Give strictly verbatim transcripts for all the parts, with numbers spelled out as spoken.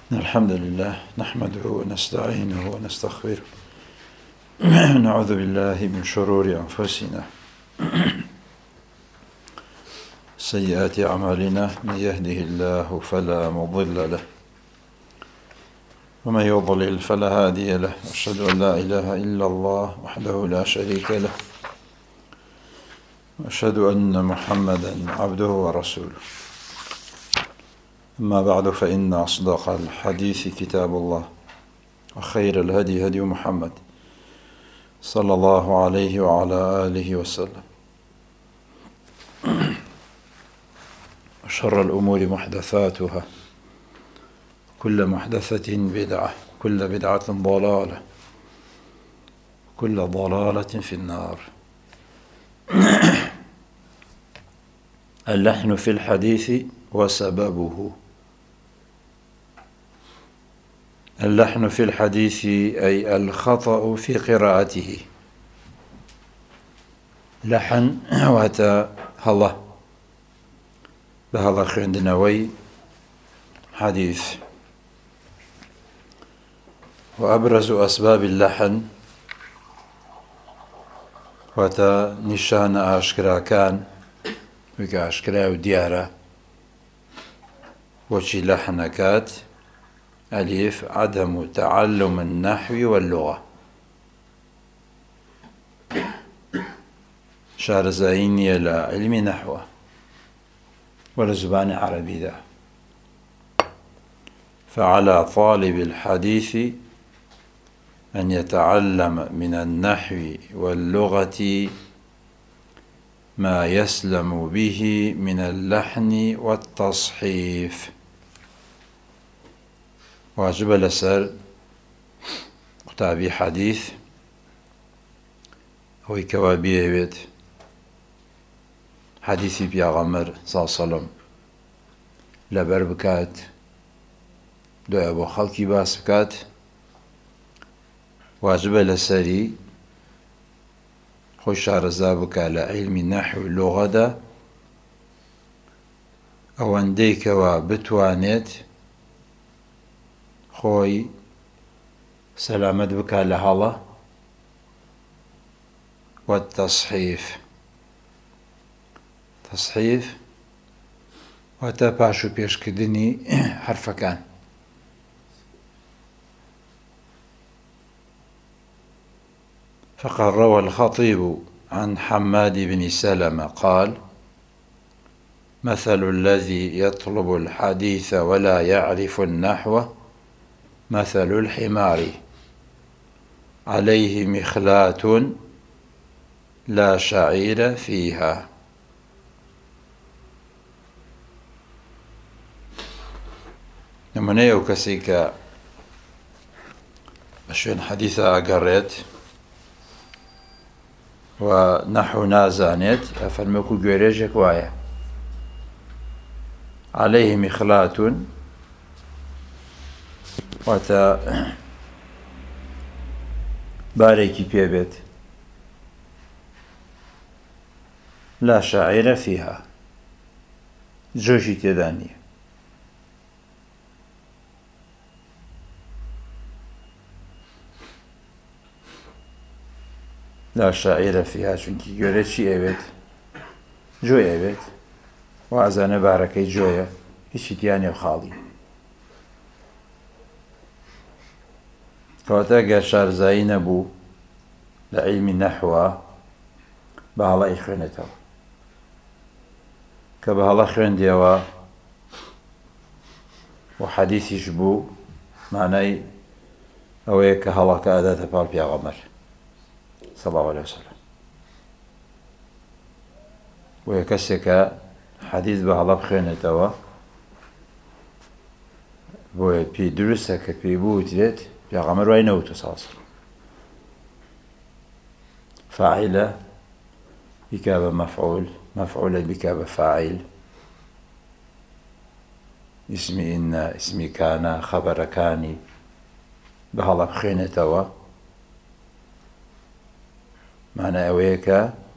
الحمد لله نحمده ونستعينه ونستغفره نعوذ بالله من شرور أنفسنا سيئات أعمالنا من يهده الله فلا مضل له ومن يضلل فلا هادي له أشهد أن لا إله إلا الله وحده لا شريك له وأشهد أن محمدا عبده ورسوله أما بعد فإن أصدق الحديث كتاب الله وخير الهدي هدي محمد صلى الله عليه وعلى آله وسلم وشر الأمور محدثاتها كل محدثة بدعة كل بدعة ضلالة كل ضلالة في النار. اللحن في الحديث وسببه. اللحن في الحديث أي الخطأ في قراءته. لحن واتا هلا بهلا خندنوي حديث. وأبرز أسباب اللحن واتا نشان أشكرا كان وكا أشكرا وديارة وشي لحنكات. ألف عدم تعلم النحو واللغة. شارزايني لا علم نحو ولا زبان عربي ذا. فعلى طالب الحديث أن يتعلم من النحو واللغة ما يسلم به من اللحن والتصحيف. واجب لسر قطابي حديث هو كوابيه بيت حديثي بيغمر صلى الله عليه وسلم لبر بكات دو أبو خلقي باس بكات. واجب لسري خوش رزابك على علم النحو اللغة دا أو انديك وبتوانيت خوي سلامت بك لهلا والتصحيف. تصحيف واتا باشو بيش كدني حرف كان. فقد روى الخطيب عن حماد بن سلمة قال: مثل الذي يطلب الحديث ولا يعرف النحو مثل الحمار عليه مخلاة لا شعير فيها. نمونه يو كسيكا أشوين حديثة أقريت ونحو نازانيت أفرمكو جوريجك وايا عليه مخلاة واتا باريكي بيبت لا شعير فيها جوشي تداني. لا شعير فيها چونكي يوريت شي ايبت جو ايبت وازانه باركي جويا هيشي تياني وخالي. كواتا شارزاي نبو لعلم النحو بهلا إخوانته كبهلا إخوان ديوا وحديث يشبو معناي أويك هلا كأداة بالبيغمر صلى الله عليه وسلم. ويكسك حديث بهلا إخوانته بو بي درسك بي بوتريت بيغمر وينوتو صلى الله عليه وسلم. فاعلة بكاب مفعول مفعول بكاب فاعل اسمي إن اسمي كان خبر كاني بهلا بخينة توا معنى أويك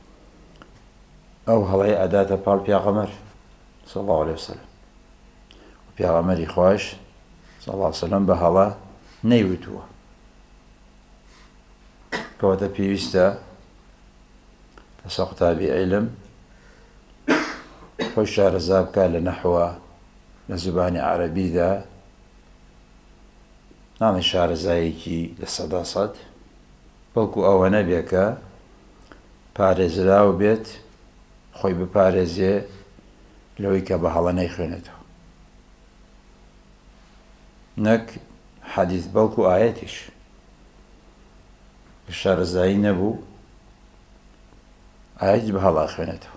أو هلاي أداة بال بيغمر صلى الله عليه وسلم. بيغمر إخواش صلى الله عليه وسلم بهلا نيوتوا كواتا بيوستا سقطا بعلم خوش شارزاب كان لنحو لزبان عربي ذا نعم شارزايكي للصدا صد بلكو أو نبيك پارێزراو بێت خۆی بپارێزێ لەوەی کە بەهەڵە نەیخوێنێتەوە نەک حەدیث بەڵکو ئایەتیش شارەزایی نەبوو ئایەت بەهەڵا خوێنێتەوە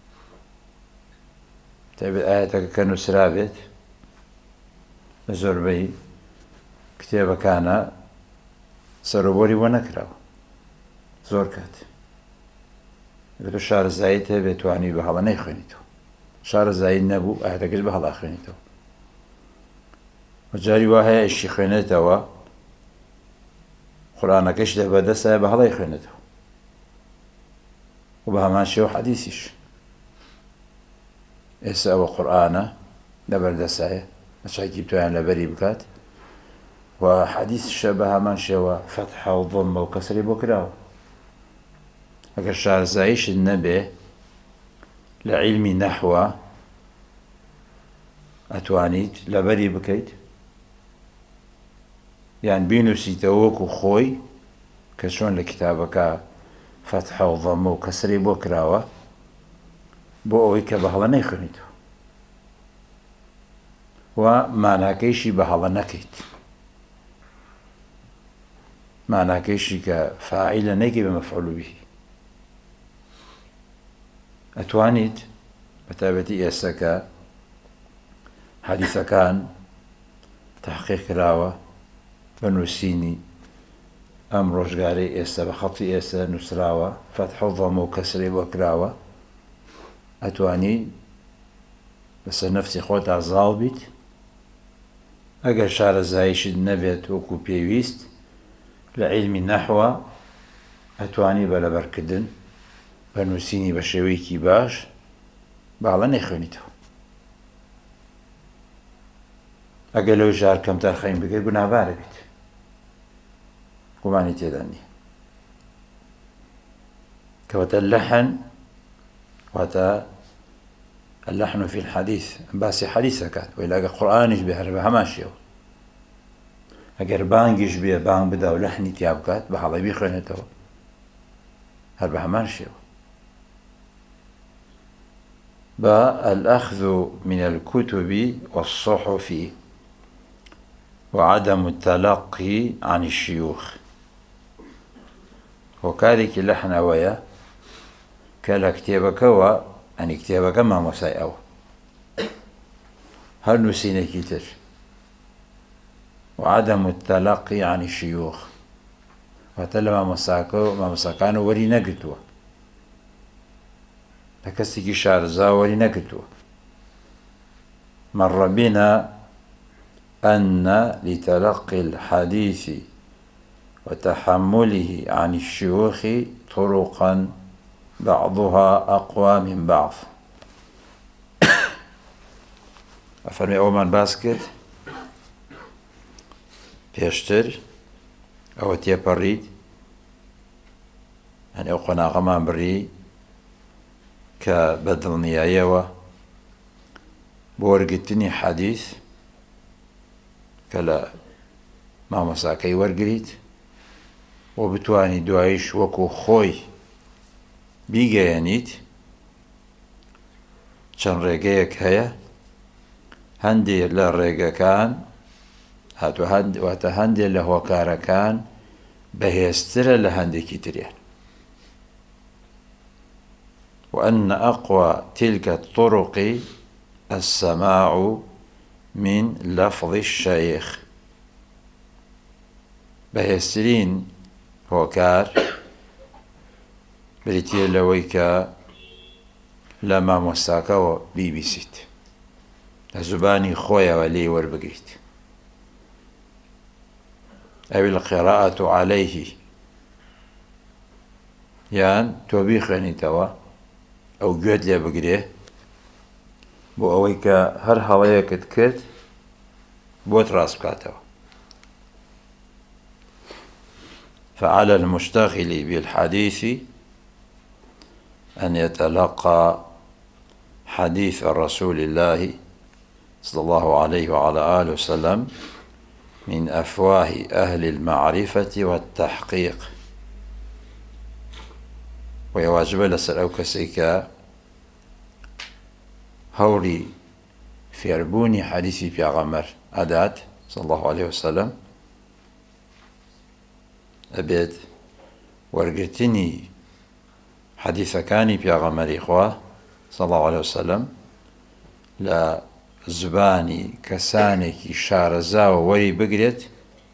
تایبەت ئایەتەکە کە نووسرا بێت لە زۆربەی کتێبەکانە سەرۆبۆری بۆ نەکراوە زۆر کات تو شارەزاییت هەبێت توانی بەهەڵە نەیخوێنیتەوە شارەزایی نەبوو ئاەتەکەش بەهەڵا خوێنیتەوە جاری وا هەیە ئیشی خوێنێتەوە قورئانەکەش لە بەدەستە بەهەڵای خوێنێتەوە و بە هەمان شێوە حەدیثیش ئێستا ئەوە قورئانە لەبەردەستایە مەچاکی تویان لەبەری بکات و حەدیثشە بە هەمان شێوە فەتحە و ضەممە و کەسری بۆ کراوە ئەگەر شارەزاییشت نەبێ لە عیلمی نەحوە ئەتوانیت لەبەری بکەیت یان بینووسیتەوە وەکو خۆی کە چۆن لە کتابەکە فەتحە و ضەممە و کەسری بۆ کراوە بۆ ئەوەی کە بەهەڵە نەیخوێنیتەوە و ماناکەیشی بەهەڵە نەکەیت ماناکەیشی کە فاعیلە نەیکەی بە مەفعوڵ بیهی ئەتوانیت بە تایبەتی ئێستا کە حەدیثەکان تەحقیق کراوە بە نووسینی ئەم ڕۆژگارەی ئێستا بە خەڵکی ئێستا نووسراوە فەتحە و ضەممە و کەسری بۆ کراوە ئەتوانی بەسەر نەفسی خۆت ئازاڵ بیت ئەگەر شارەزاییشت نەبێت وەکو پێویست لە عیلمی نەحوە ئەتوانی بە لەبەرکردن بە نووسینی بە شێوەیەکی باش باڵە نەیخوێنیتەوە ئەگەر لەو ژار کەمتر خەیم بگەیت گوناهبارە بیت گومانی تێدا نییە کەواتە اللەحن واتە اللحن في الحديث باسی حەدیث دەکات وەیلا ئەگەر قورئانیش بێ هەر بە هەمان شێوە ئەگەر بانگیش بێ بانگ بدا و لەحنی تیا بکات بەهەڵەی بیخوێنێتەوە هەر بە هەمان شێوە با الأخذ من الكتب والصحف وعدم التلقي عن الشيوخ وكاريك لحن ويا كلا كتابك و أني كتابك ما مساي أو هل نسينا كتير وعدم التلقي عن الشيوخ وتلما مساكو ما مساكانو وري نقتوا تكستكي شارزا وري نقتوا مر بنا أن لتلقي الحديث وتحمله عن الشيوخ طرقا بعضها أقوى من بعض أفرمي أومان باسكت بيشتر أو تيبريد يعني أو قناغ ما بري كبدل نيايوة بورقتني حديث كلا ما مساكي ورقريت وبتواني دوايش وكو خوي بیگەیەنیت چەند ڕێگەیەک هەیە هەندێک لە ڕێگەکان هاتوواتە هەندێک لە هۆکارەکان بەهێزترە لە هەندێکی تریان وأن أقوى تلك الطرق السماع من لفظ الشيخ بەهێزترین هۆکار بریتە لەوەی کە لە مامۆستاکەوە بیبیسیت لە زوبانی خۆیەوە لێی وەربگریت ئەوی القراءة عليه یان تۆ بیخوێنیتەوە ئەو گوێت لێ بگرێ بۆ ئەوەی کە هەر هەڵەیەکت کرد بۆت ڕاست بکاتەوە. فعلى المشتغل بالحديث أن يتلقى حديث رسول الله صلى الله عليه وعلى آله وسلم من أفواه أهل المعرفة والتحقيق. ويواجب لسر أو كسيكا هوري فيربوني حديثي بيغمر أدات صلى الله عليه وسلم أبيت ورقتني حديث كاني بيغمر إخوة صلى الله عليه وسلم لا زباني كسانك شارزا ووري بقريت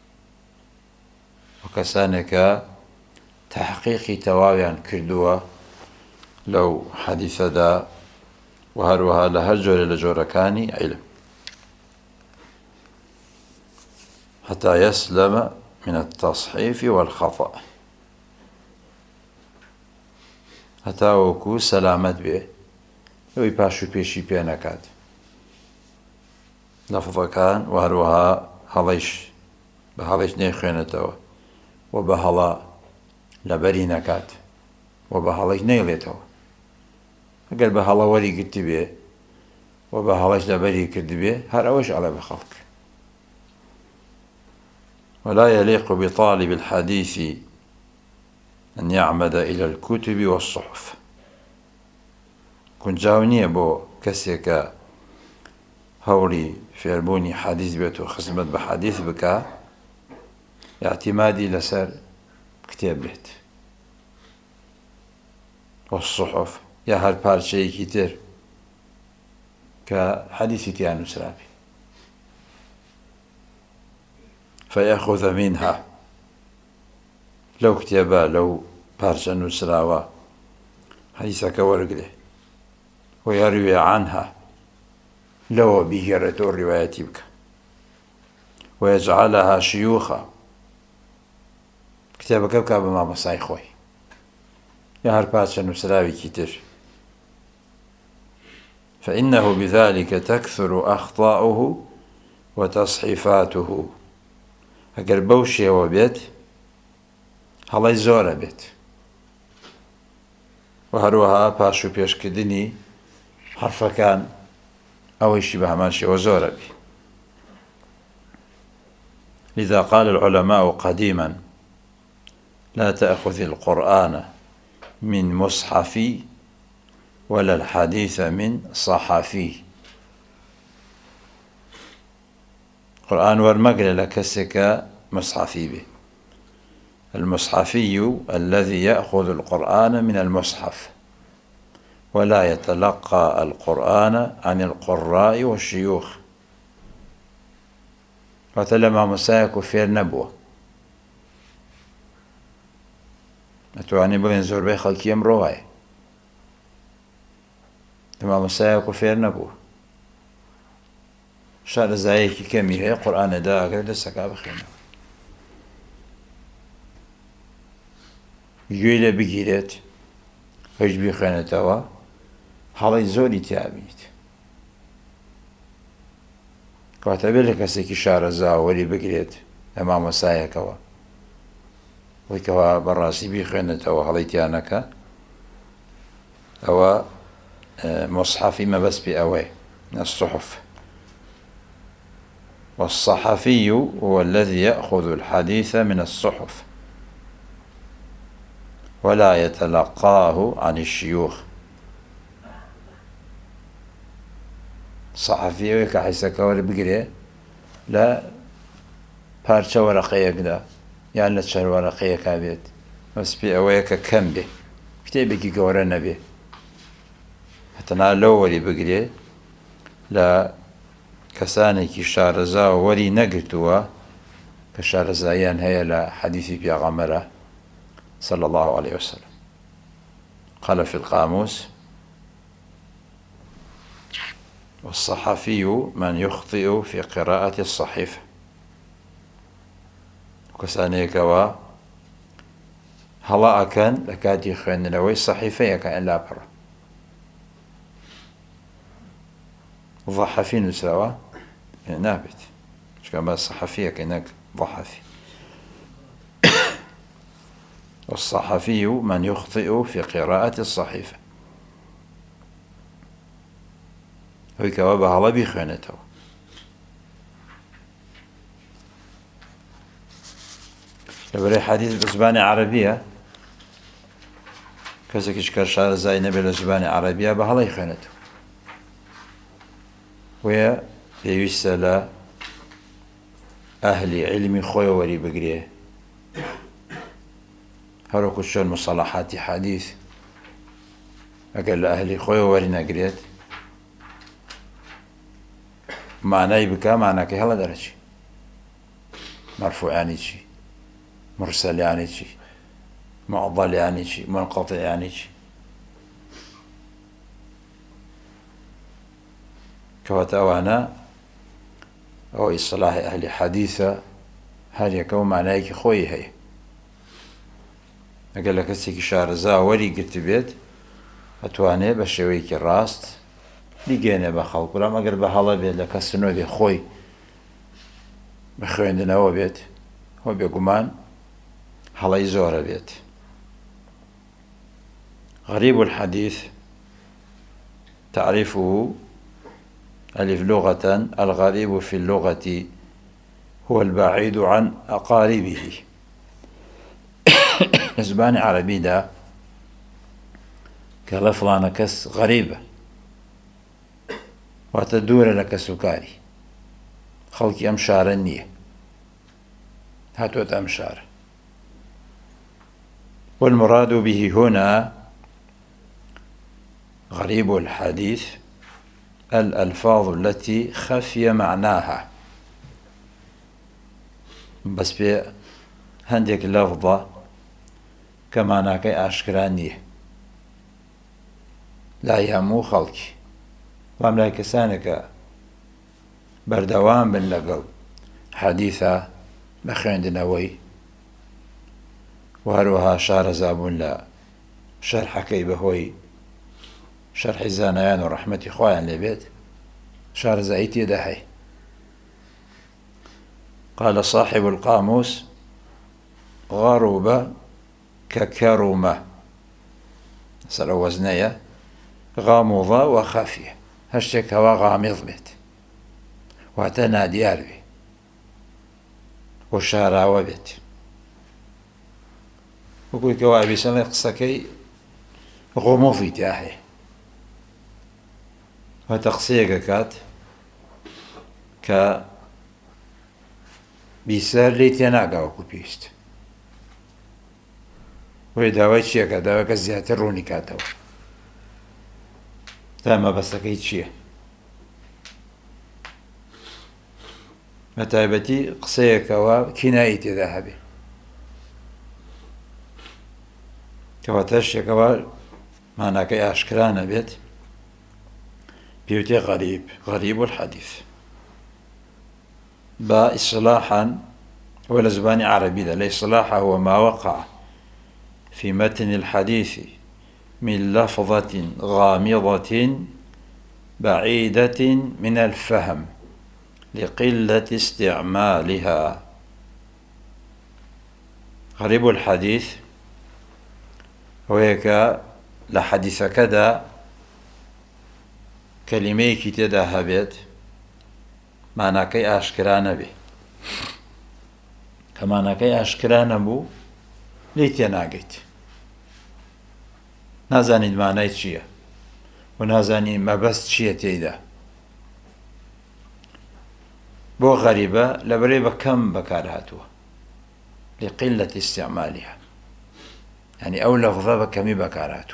وكسانك تحقيقي تواويا كردوا لو حديث دا وهروها لهجر لجوركاني علم حتى يسلم من التصحيف والخطأ حتى وكو سلامت به لو باشو بيشي بينكات لفظ كان وهروها هليش بهليش نيخينتوا وبهلا لبري نكات وبهليش نيلتوا اگر بهلا وري قلت به وبهليش لبري كرد به هر اوش على بخلق. ولا يليق بطالب الحديث أن يعمد إلى الكتب والصحف. كن جاونية بو كسيك هوري فيربوني حديث بيتو خصمت بحديث بكا اعتمادي لسر كتاب بيت والصحف يا هر بارشي كتير كحديث تيانو سرابي فيأخذ منها لو كتابا لو بارشا نسراوا حديثك ورقله ويروي عنها لو بهرة الرواية بك ويجعلها شيوخا كتابك بكا بما مصاي خوي يا هر بارشا نسراوي كتير فإنه بذلك تكثر أخطاؤه وتصحيفاته. اگر بوشي وبيت هلاي زورة بيت وهروها باشو بيشكدني حرفا كان أويشي بهماشي وزورة بي. لذا قال العلماء قديما لا تأخذ القرآن من مصحفي ولا الحديث من صحفي. القرآن ورمقل لكسك مصحفي به. المصحفي الذي يأخذ القرآن من المصحف ولا يتلقى القرآن عن القراء والشيوخ. وتلما مسايك في النبوة أتواني بغين زور بي خلقي امرواي تلما مسايك في النبوة شار زايكي كمي هي قرآن دا أقل دسكا بخينا يويلة بگيرت هج بخينا توا حالي زوري تابيت كاتبه لكسيكي شار زاوري بگيرت أمام مسايكوا ويكوا براسي بخينا توا حالي تيانكا أو مصحفي ما بس بأوي الصحف. والصحفي هو الذي يأخذ الحديث من الصحف ولا يتلقاه عن الشيوخ. صحفي كحيسك ولا بقري لا بارشة ورقية كده يعني لا تشهر ورقية كابيت بس بأويك كم به كتابك كورنا به حتى نالو ولي بقري لا كسانێکی شارەزا وەری نەگرتووە کە شارەزاییان هەیە لە حەدیثی پێغەمبەرە صلى الله عليه وسلم. قال في القاموس والصحفي من يخطئ في قراءة الصحيفة. كسانێکەوە هەڵا ئەکەن لە کاتی خوێندنەوەی سەحیفەیەکە ئەلا پڕە ضحفي نسراوە نابێت كما الصحفية كأنك ضحفي. والصحفي من يخطئ في قراءة الصحيفة، هو كوابها الله بخانته. لبري حديث بزبانة عربية كذا كشكر شعر زي نبي لزبانة عربية بهلا يخانته، ويا يسأل أهل علم خوي وري بقريه هرو كشون مصطلحات حديث أقل أهلي خوي وري نقريت معناه بكا معناه كهلا درجة مرفوع يعني شيء، مرسل يعني شيء، معضل يعني شيء، منقطع يعني شيء. كواتوانا أو إصلاح أهل حديثة هل يكون معناه خوي هي أقول لك السيك شارزا وري قلت بيت أتواني بشويك الراست لقينا بخلق ولا ما قرب هلا بيت لك السنو بي خوي بخوي عندنا هو بيت هو بيقومان هلا يزور بيت. غريب الحديث تعرفه ألف لغة. الغريب في اللغة هو البعيد عن أقاربه. زبان عربي دا كلفلانا كس غريبة وتدور لك سكاري خلق أمشار النية هاتوت أمشار. والمراد به هنا غريب الحديث الألفاظ التي خفي معناها، بس في هنديك لفظة كمعناك أشكرانية لا يهمو خلقي واملاك كسانك بردوام بن لقل حديثة بخيند نووي وهروها شار زابون لا شرح كيبهوي شرح زانيان ورحمة إخوان لبيت شار زايتي دحي. قال صاحب القاموس غرب ككرمة سر وزنية غامضة وخافية هشتك هوا غامض بيت واتنا ديار بي وشارع وبيت وكل كوابي سنة قصكي غموضي تاحي وتقصيق كات ك بيسار ليتيناقا وكو بيست ويداوي تشيكا داوي كزيات الروني كاتو تاما بسكي تشيه متابتي قصيك وكنايتي ذهبي كواتشيك معناك أشكران بيت بيوتي غريب غريب الحديث با إصلاحا ولا زباني عربي لا إصلاحا هو ما وقع في متن الحديث من لفظة غامضة بعيدة من الفهم لقلة استعمالها. غريب الحديث وهيك لحديث كذا كلمة كتدا هبت معنى كي أشكران به كمعنى كي أشكران بو ليت يناقيت نازاني معنى چية ونازاني ما بس چية تيدا بو غريبة لبريبة كم بكارهاتها لقلة استعمالها يعني أو لفظة بكمي بكارهاته.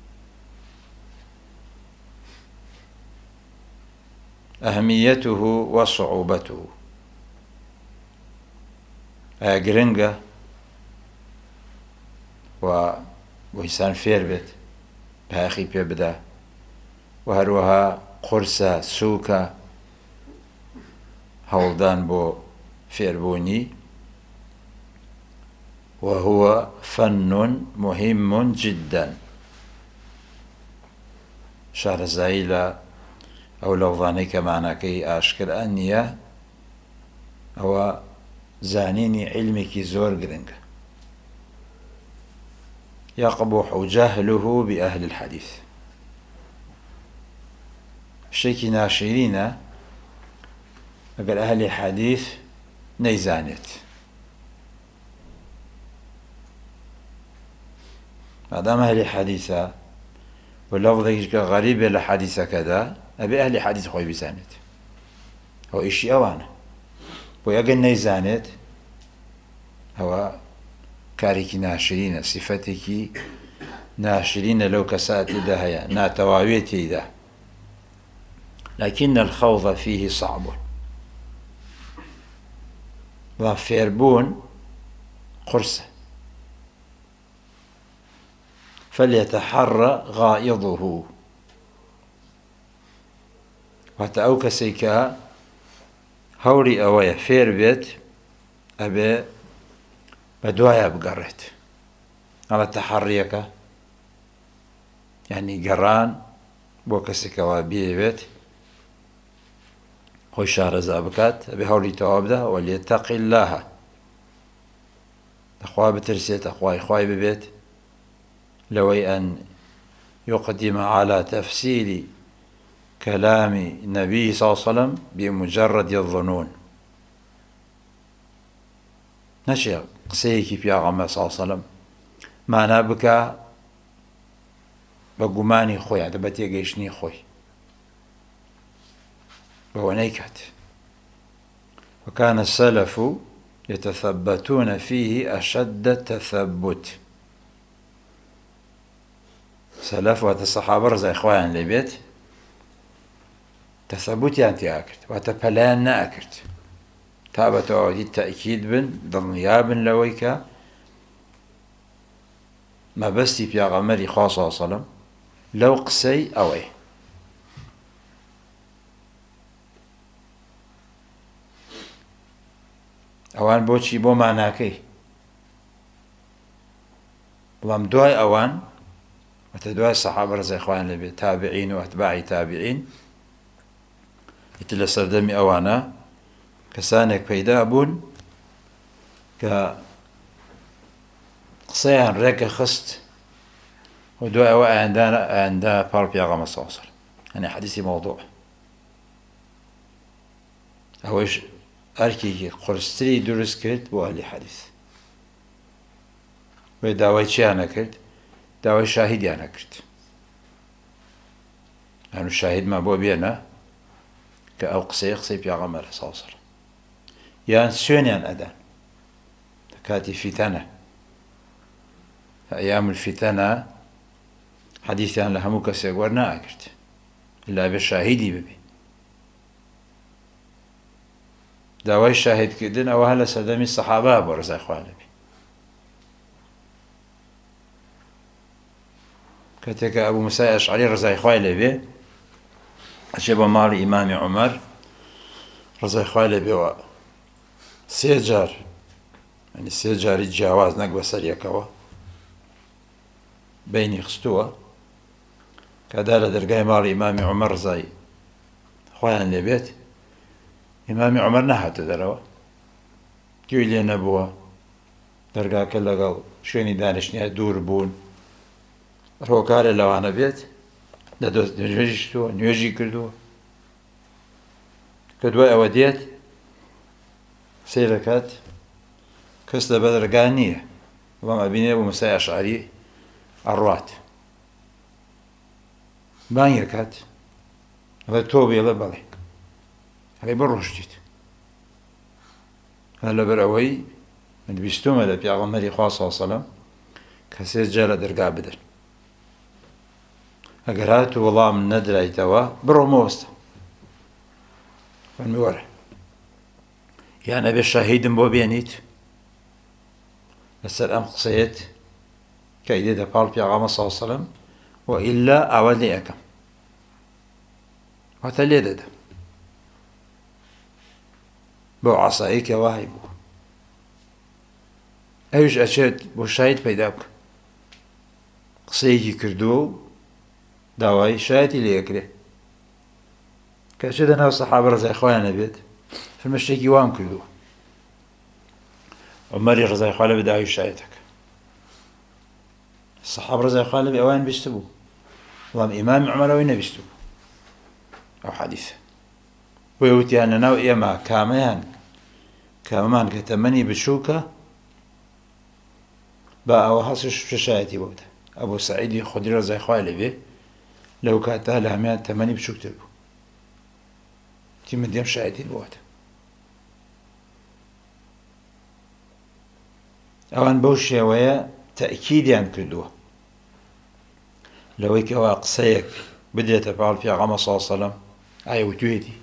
أهميته وصعوبته أجرنجة و وإنسان فير بيت بأخي بيبدا وهروها قرصة سوكا هولدان بو فيربوني وهو فن مهم جدا. شهر زايلة أو لفظاني كمعنى كي أشكر أنية ئەوە زانینی علمێکی زۆر گرنگە. يقبح جهله بأهل الحديث. شتێکی ناشرینە ئەگەر ئەهلی حەدیث نەیزانێت. مادام ئەهلی حەدیثە و لەفظێکیش کە غەریبێ لە حەدیثەکەدا ئەبێ ئەهلی حەدیث خۆی بزانێت. ئەو ئیشی ئەوانە. بۆ ئەگەر نەیزانێت ئەوە کارێکی ناشرینە، سیفەتێکی ناشرینە لەو کەساتیدا هەیە، ناتەواوێتیدا. لكن الخوض فيه صعب. وفێربوون قرصة. فليتحرى غائضه. واتە ئەو کەسێک کە هەوری ئەوەیە فێر بێت ئەبێ بە دوایە بگەڕێت. ئەڵە تەحەڕیەکە یعنی گەڕان بۆ کەسێکەوە بێوێت خۆی شارەزا بکات، ئەبێ هەوڵی تەواو بدە. وەلیەتەقی الله، لەخوا بترسێتە، خوای خوای ببێت لەوەی ئەن يقدم على تفسير كلام النبي صلى الله عليه وسلم بمجرد الظنون. نەچێ قسەیەکی پیاغەمبەر صلی الله عليه وسلم مانا بکە بە گومانی خۆیان، بە تێگەیشتنی خۆی، بەوە نەیکات. وكان السلف يتثبتون فيه أشد التثبت. سلف واتە الصحابة ڕزای خۆیان لێبێت تەثەبوتیان تیا کرد، واتە پەلایان نەئەکرد تا بە تەواوەتی تەئکید بن، دڵنیا بن لەوەی کە مەبەستی پیاغەمبەری خوا صلی الله علیه وسلم لەو قسەی ئەوەی. ئەوان بۆچی؟ بۆ ماناکەی. بەڵام دوای ئەوان واتە دوای سەحابە ڕزای خۆیان لێبێت، تابعین و ئەتباعی تابعین، ئیتر لە سەردەمی ئەوانە کەسانێک پەیدا بوون کە قسەیان ڕێکە خست و دوای ئەوە ئەیاندا پاڵ پیاغەمبەر صلی الله علیه وسلم، یعنی حەدیثی مەوضوع. ئەوەش ئەرکێکی قورستری دروست کرد بۆ ئەهلی حەدیث. بۆ داوای چیان نەکرد؟ داوای شاهیدیان نەکرد. ئەنو شاهیدمان بۆ بێنە کە ئەو قسەی قسەی پیاغەمبەرە صلی الله علیه وسلم. یان سوێنیان ئەدان کاتی فیتەنە، ئەیام الفیتەنە حەدیثیان لە هەموو کەسێک وەرنائەگرت ئیلا بێ شاهیدی ببێ. داوای شاهیدکردن ئەوە هە لە سەردەمی سەحابە بۆ ڕزای خوا لێبێ. کاتێکە ئەبوو موسای ئەشعەری ڕزای خوای لێبێ ئەچێ بۆ ماڵی ئیمامی عومەر ڕزای خوای لێبێەوە سێ جار، یعنی سێ جاری جیاواز نەک بەسەر یەکەوە بینی خستووە، کەدا لە دەرگای ماڵی ئیمامی عومەر ڕزای خوایان لێبێت ئیمامی عومەر نەهاتە دەرەوە، گوێی لێ نەبووە، دەرگاکە لەگەڵ شوێنی دانیشتنیە دوور بوون، ڕۆکارێ لەوانە بێت دەدۆست نوێژیشتووە، نوێژی کردووە، کە دوای ئەوە دێت سەیرەکات کەس لە بەدەرگا نییە، بەڵام ئەبینێ بۆ موسای ئەشعەری ئەڕوات، بانگێکات ئەڵێ تۆ بێڵێ بەڵێ، ئەڵێ بڕۆشتیت. هەر لەبەر ئەوەی من بیستومە لە پیاغەمبەری خوا صلی الله علیه وسلم کە سێ جار لە دەرگا بدەن، ئەگەر هات و وەڵام نەدرایتەوە بڕۆ مەوەستە، فەرمی وەرە، یان ئەبێ شاهیدم بۆ بێنیت لەسەر ئەم قسەیەت کە ئیدێتە پاڵ پیاغەمبەر صلی الله علیه وسلم، وئیلا ئاوا لێ ئەکەم، واتە لێ دەدەم. بۆ عەسایی کە وای بوو ئەویش ئەچێت بۆ شاهید پەیدا بکە، قسەیەکی کردووە و داوای شایەتی لێ ئەکرێ، کە ئەچێتە ناو سەحابە ڕزای خۆیان لێبێت فەرمێ شتێکی وام کردووە، عمەری ڕزای خوا لێبێ داوای شایەتەکە. سەحابە ڕزای خوا لێبێ ئەوان بیست بوو، بەڵام ئیمامی عومەرەوەی نەبیست بوو ئەو حەدیثە. بۆیە وتیان لەناو ئێمە کامەیان کامەمان کە تەمەنی بچووکە با ئەوە هەسش شایەتی بۆ بدە. ئەبوو سەعیدی خودری ڕزای خوا لێبێ لەو کاتە لە هەمویان تەمەنی بچووکتر بوو، تی من دێم شایەتی بۆتە. ئەوان بەو شێوەیە تەئکیدیان کردووە لەوەی کەوا قسەیەک بدێتە پاڵ پێغەمبەر صلی الله عەلەیهی وسەلەم ئایا وتوێتی،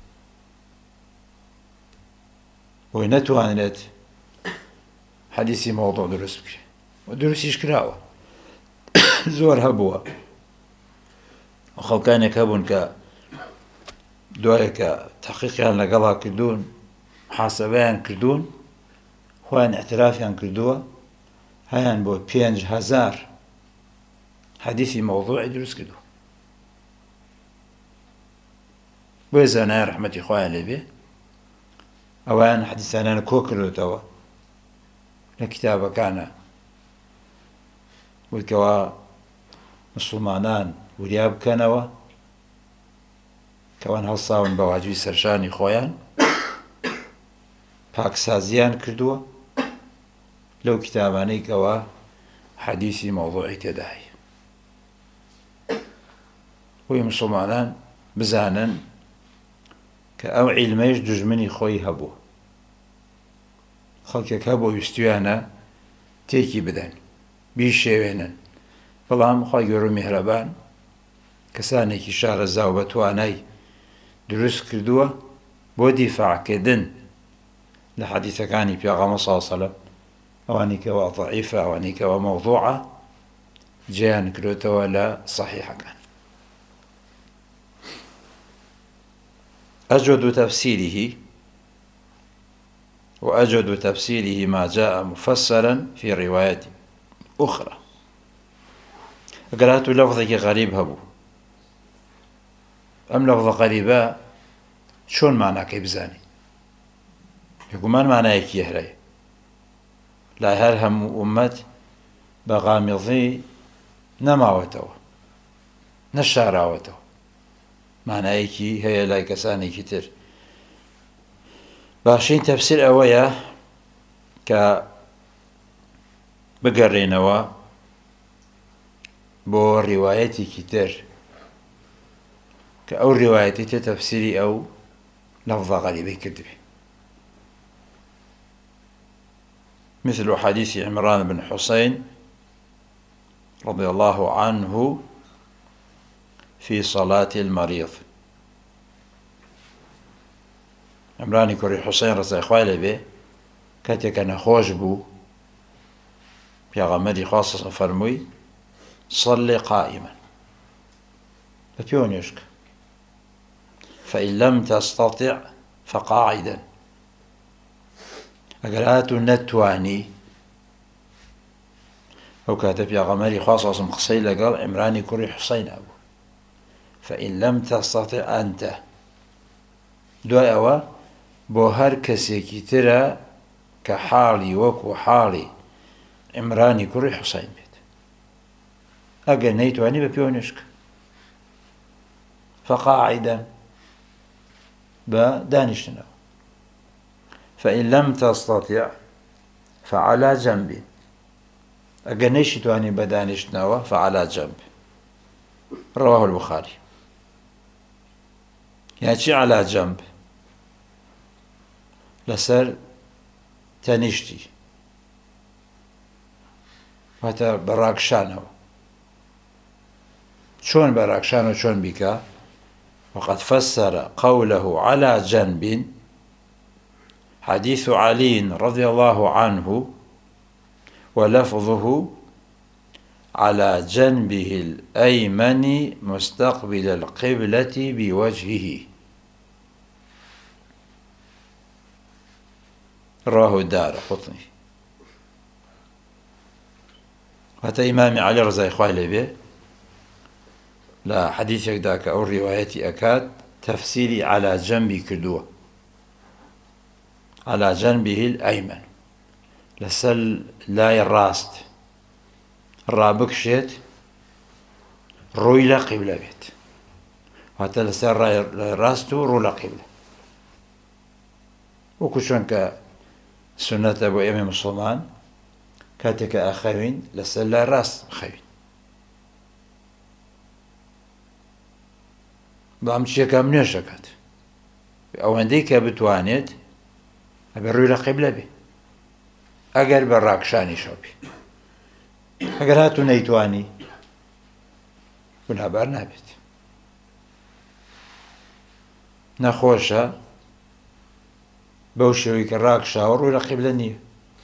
بۆی نەتوانرێت حەدیثی مەوضوع دروست بکرێت، و دروستیش کراوە. زۆر هەبووە خەڵکانێک هەبوون کە دوایە کە تەحقیقیان لەگەڵا کردوون، محاسەبەیان کردوون، خۆیان ئەعترافیان کردووە، هەیان بۆ پێنج هەزار حەدیثی مەوضوعی دروست کردووە. بۆیە زانایان ڕەحمەتی خۆیان لێبێ ئەوان حەدیثانیان کۆ کردوتەوە لە کتابەکانە، وتکەوە مسلمانان وریا بکەنەوە کەوان هەڵساون بە واجبی سەرشانی خۆیان، پاکسازیان کردووە لەو کتابانەی کەوە حەدیثی مەوضوعی تێدا هەیە. بۆی مسلمانان بزانن کە ئەو عیلمەیش دوژمنی خۆی هەبوو، خەڵکێک هەبوو ویستویانە تێکی بدەن، بیشێوێنن، بەڵام خوا گەورە و میهرەبان کەسانێکی شارەزا و بەتوانای دروست کردووە بۆ دیفاعکردن لە حەدیثەکانی پێغەمبەر صلی الله عەلەیهی وسەلەم، ئەوانی کەوا ضەعیفە، ئەوانی کەوا مەوضوعە، جێیان کردوتەوە لە صەحیحەکان. أجود تفسيره وأجود تفسيره ما جاء مفسرا في روايات أخرى. قرأت لفظك غريب هبو، أم لفظ غريبة شون معنى كيبزاني يقولون معنى يكيهري لا هرهم أمت بغامضي نماوتو نشاراوتو معنایەکی هەیە لای کەسانێکی تر. باشین تەفسیر ئەوەیە کە بگەڕێنەوە بۆ ڕیوایەتێکی تر کە ئەو ڕیوایەتی تر تەفسیری ئەو لەفظە غەریبەی کردبێ، مثل حديث عمران بن حسين رضي الله عنه في صلاة المريض. عمرانی کوڕی حوسین ڕزای خوای لێبێ کاتێکە نەخۆش بوو، پێغەمبەری خوا سەڵ فەرمووی صل قائما، بە پێوە نوێژکە، فإن لم تستطع فقاعدا، ئەگەر هاتوو نەتوانی. ئەو کاتە پێغەمبەری خوا سەڵ قسەی لەگەڵ عمرانی کوڕی حوسین هەبوو، فإن لم تستطع أنت، دوای ئەوە بۆ هەر کەسێکی ترە کە حاڵی وەکو حاڵی عمرانی کوڕی حوسین بێت، ئەگەر نەیتوانی بە پێوە نوێژکە، فقاعدا، بە دانیشتنەوە، فإن لم تستطع فعلى جنب، ئەگەر نەیشتوانی بە دانیشتنەوە فعلى جنب. رواه البخاري. يعني چی على جنب؟ لەسەر تەنیشتی، واتە بەڕاکشانەوە. چۆن بەڕاکشانەوە چۆن بیکە؟ وقد فسر قوله على جنب حديث علي رضي الله عنه ولفظه على جنبه الأيمن مستقبل القبلة بوجهه. رواه الدارقطني. هذا إمام علي رضي الله عنه لا حديث ذاك أو رواية أكاد تفسيري على جنب كردوه، على جنبه الأيمن، لەسەر لای ڕاست ڕابکشێت ڕووی لە قیبلە بێت واتە لەسەر لای ڕاست و ڕوو لە قیبلە وەکو چۆن کە سونەتە بۆ ئێمە موسڵمان کاتێککە ئاخەوین لەسەر لای ڕاست خەوین بەڵام چیەکەم نوێژەکەت ئەوەندەی کە بتوانێت ئەبێ ڕووی لە قیبلە بێ ئەگەر بە ڕاکشانی شەوبی ئەگەر هاتوو نەیتوانی گوناهبار نابێت نەخۆشە بەو شێوەی کە ڕاکشاوە ڕووی لە قیبلە نییە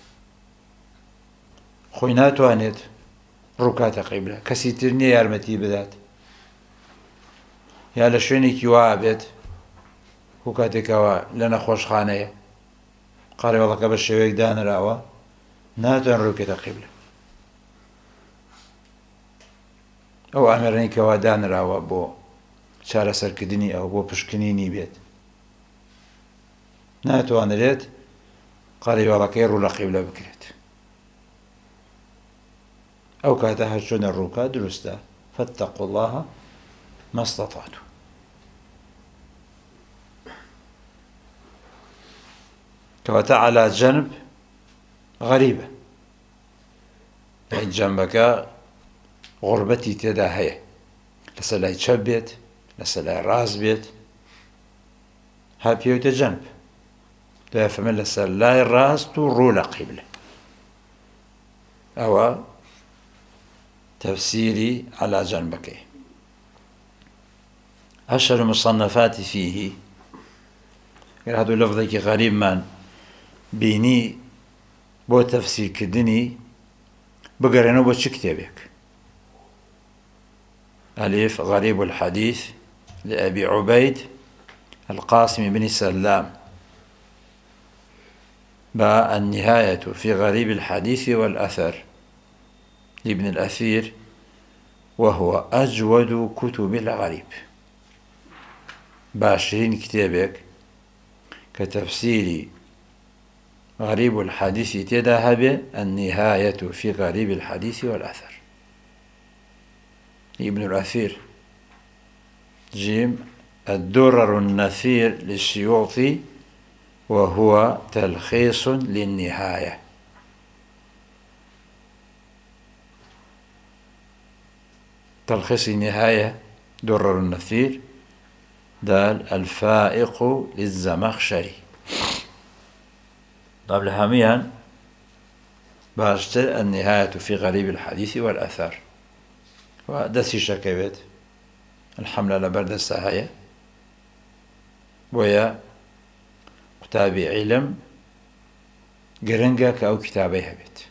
خۆی ناتوانێت ڕووکاتە قیبلە کەسی تر نییە یارمەتی بدات یا لە شوێنێکی وا بێت و کاتێکەوە لە نەخۆشخانەیە قاڕێوەڵەکە بە شێوەیەک دانراوە ناتوان ڕووکێتە قیبلە ئەو ئامێرەی کەوا دانراوە بۆ چارەسەرکردنی ئەو بۆ پشکنینی بێت ناتوانرێت قاڕێوەڵەکەی ڕوو لە قیبلە بکرێت ئەو کاتە هەر چۆنە ڕووکە دروستە فاتقوا الله ما استطعتم کەواتە على جەنب غەریبە یعنی جەنبەکە غوربەتی تێدا هەیە لەسەر لای چەپ بێت لەسەر لای ڕاست بێت ها پێوتە جەنب دوای فەرمێ لەسەر لای ڕاست و ڕوو لە قیبلە ئەوە تەفسیری على جەنبەکەی أشهر المصنفات فيه هذا لفظك غريب من بيني بو تفسير كدني بقرنو بو كتابك ألف غريب الحديث لأبي عبيد القاسم بن سلام باء النهاية في غريب الحديث والأثر لابن الأثير وهو أجود كتب الغريب باشرين كتابك كتفسير غريب الحديث تذهب النهاية في غريب الحديث والأثر ابن الأثير جيم الدرر النثير للسيوطي وهو تلخيص للنهاية تلخيص النهاية درر النثير دال الفائق للزمخشري طب لهميا باشتر النهاية في غريب الحديث والأثر ودسي شكوت الحملة لبرد السهاية ويا كتابي علم قرنقك أو كتابي هبت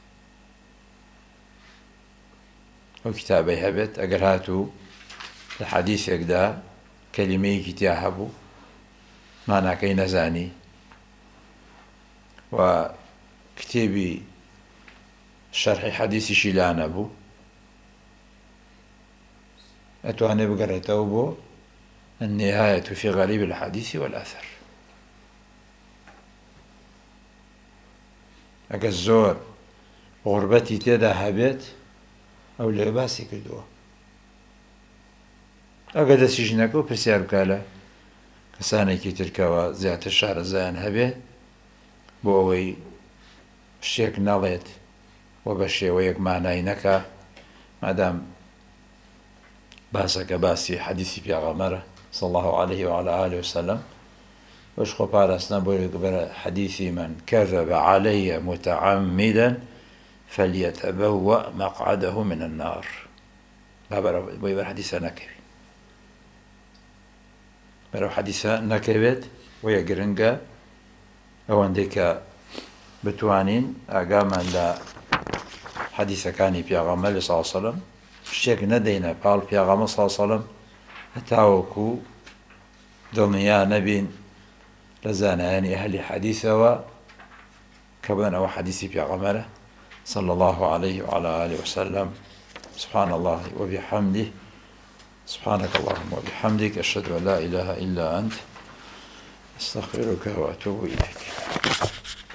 أو كتابي هبت أقرهاتو الحديث يقدا كلمة كتابه معنى كي نزاني وكتابي شرح حديث شيلان أبو أتواني بقرأته بو النهاية في غريب الحديث والأثر أكا الزور غربتي تيدا هبت أو لعباسي كدوه ئەگە دەستیش نەکە و پرسیار بکە لە کەسانێکی ترکەوە زیاتر شارەزایان هەبێ بۆ ئەوەی شتێک نەڵێت و بە شێوەیەک مانای نەکا مادام باسەکە باسی حەدیثی پێغەمبەرە صلی الله عليه وعلى آله وسلم وش خۆ پاراستنە بۆ بەرە حەدیثی من كذب علي متعمدا فليتبوأ مقعده من النار بۆی بەر حەدیثە نەکەوی بەرەو حەدیثە نەکەوێت وەیە گرنگە ئەوەندەی کە بتوانین ئاگامان لە حەدیثەکانی پێغەمبەر صلی الله علیه و سلم شتێک نەدەینە پاڵ پێغەمبەر صلی الله علیه و سلم هەتاوەکو دڵنیا نەبین لە زانایانی ئەهلی حەدیثەوە کە بڵێن ئەوە حەدیثی پێغەمبەرە صلى الله عليه وعلى آله وسلم سبحان الله وبحمده سبحانك اللهم وبحمدك أشهد أن لا إله إلا أنت أستغفرك وأتوب إليك